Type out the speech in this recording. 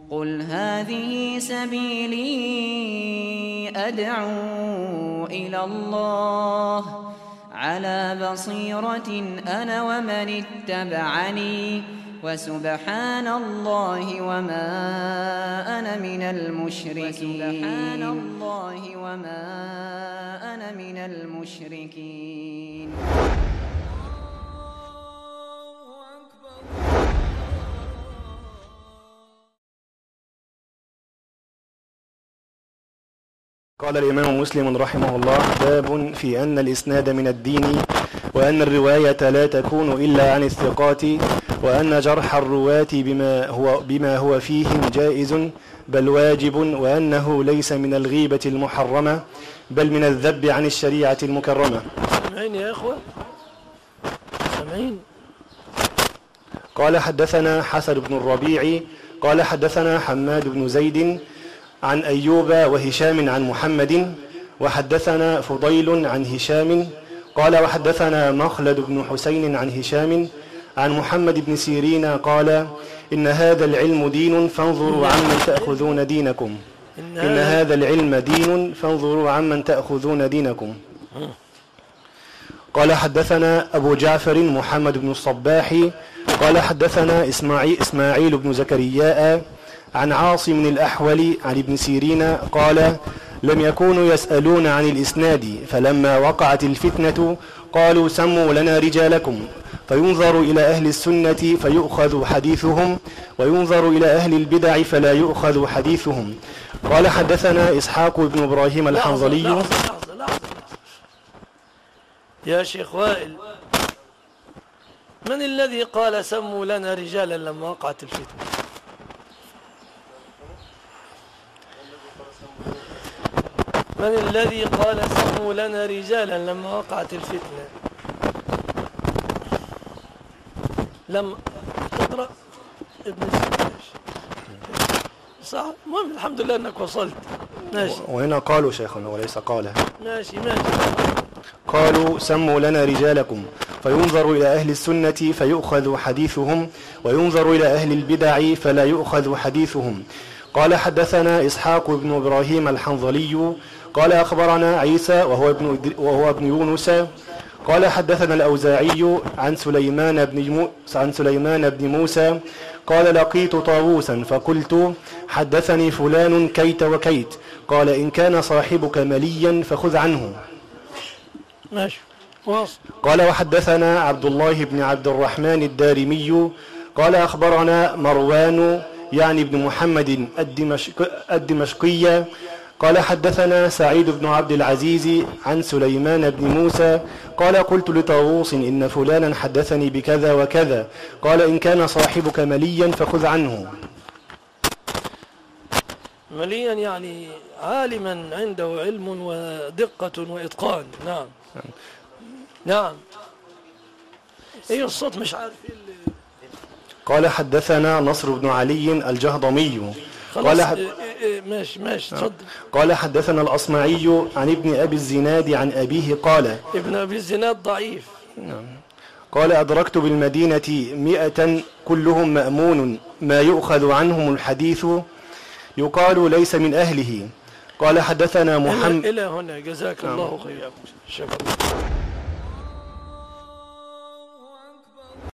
قل هذه سبيلي أدعو إلى الله على بصيرة أنا ومن اتبعني وسبحان الله وما أنا من المشركين. قال الإمام مسلم رحمه الله: باب في أن الإسناد من الدين، وأن الرواية لا تكون إلا عن الثقات، وأن جرح الرواة بما هو فيهم جائز بل واجب، وأنه ليس من الغيبة المحرمة بل من الذب عن الشريعة المكرمة. سمعين يا أخوة، سمعين. قال حدثنا حسن بن الربيع قال حدثنا حماد بن زيد عن أيوب وهشام عن محمد، وحدثنا فضيل عن هشام قال وحدثنا مخلد بن حسين عن هشام عن محمد بن سيرين قال: إن هذا العلم دين فانظروا عمن تأخذون دينكم. إن هذا العلم دين فانظروا عمن تأخذون دينكم. قال حدثنا أبو جعفر محمد بن الصباح قال حدثنا إسماعيل بن زكرياء عن عاصم الأحول عن ابن سيرين قال: لم يكونوا يسألون عن الإسناد، فلما وقعت الفتنة قالوا: سموا لنا رجالكم، فينظر إلى أهل السنة فيؤخذ حديثهم، وينظر إلى أهل البدع فلا يؤخذ حديثهم. قال حدثنا إسحاق بن إبراهيم الحنظلي. لحظة. يا شيخ وائل، من الذي قال سموا لنا رجالا لما وقعت الفتنة؟ من الذي قال سموا لنا رجالا لما وقعت الفتنة؟ لما تقرأ ابن صح. المهم الحمد لله انك وصلت. ماشي. وهنا قالوا شيخنا وليس قال. ماشي. قالوا: سموا لنا رجالكم، فينظر إلى أهل السنة فيؤخذ حديثهم، وينظر إلى أهل البدع فلا يؤخذ حديثهم. قال حدثنا إسحاق بن إبراهيم الحنظلي قال أخبرنا عيسى وهو ابن يونس قال حدثنا الأوزاعي عن سليمان بن موسى قال: لقيت طاووسا فقلت: حدثني فلان كيت وكيت. قال: إن كان صاحبك مليا فخذ عنه. ماشي. واصل. قال وحدثنا عبد الله بن عبد الرحمن الدارمي قال أخبرنا مروان يعني بن محمد الدمشقي قال حدثنا سعيد بن عبد العزيز عن سليمان بن موسى قال: قلت لطاووس: إن فلانا حدثني بكذا وكذا. قال: إن كان صاحبك مليا فخذ عنه. مليا يعني عالما عنده علم ودقة وإتقان. نعم. ايه الصوت مش عارف ايه اللي... قال حدثنا نصر بن علي الجهضمي ماشي تفضل. قال حدثنا الأصمعي عن ابن أبي الزناد عن أبيه قال: ابن أبي الزناد ضعيف. قال: أدركت بالمدينة 100 كلهم مأمون ما يؤخذ عنهم الحديث يقال ليس من أهله. قال حدثنا محمد إلى هنا. جزاك الله خيرا. شكرا.